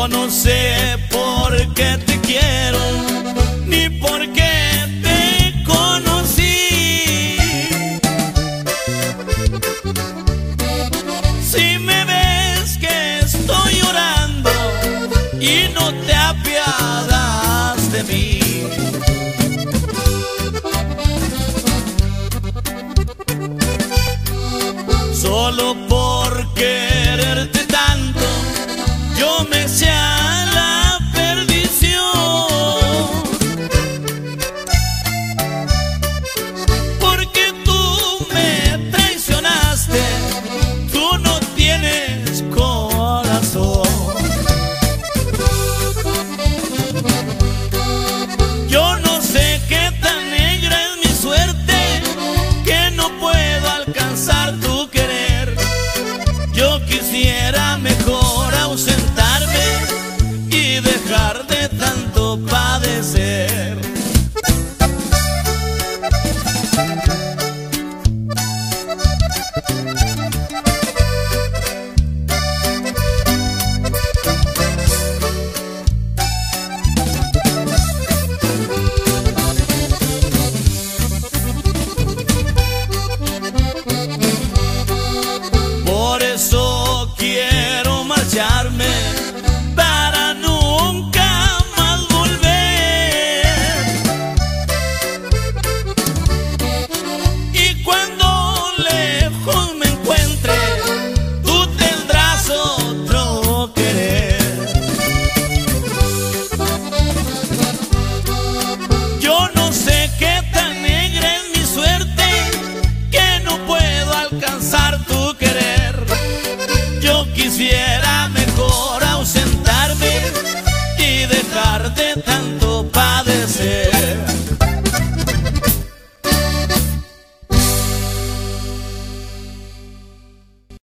Yo no sé por qué te quiero, ni por qué te conocí. Si me ves que estoy llorando y no te apiadas de mí, solo por quererte tanto yo me eché a la perdición. Porque tú me traicionaste, tú no tienes corazón. Yo no sé qué tan negra es mi suerte, que no puedo alcanzar tu querer. Yo quisiera mejor ausentarme y dejar de tanto padecer. Por eso quiero marcharme para nunca más volver. Y cuando lejos me encuentre, tú tendrás otro querer. Yo no sé qué tan negra es mi suerte, que no puedo alcanzar tu querer. Yo quisiera mejor ausentarme y dejar de tan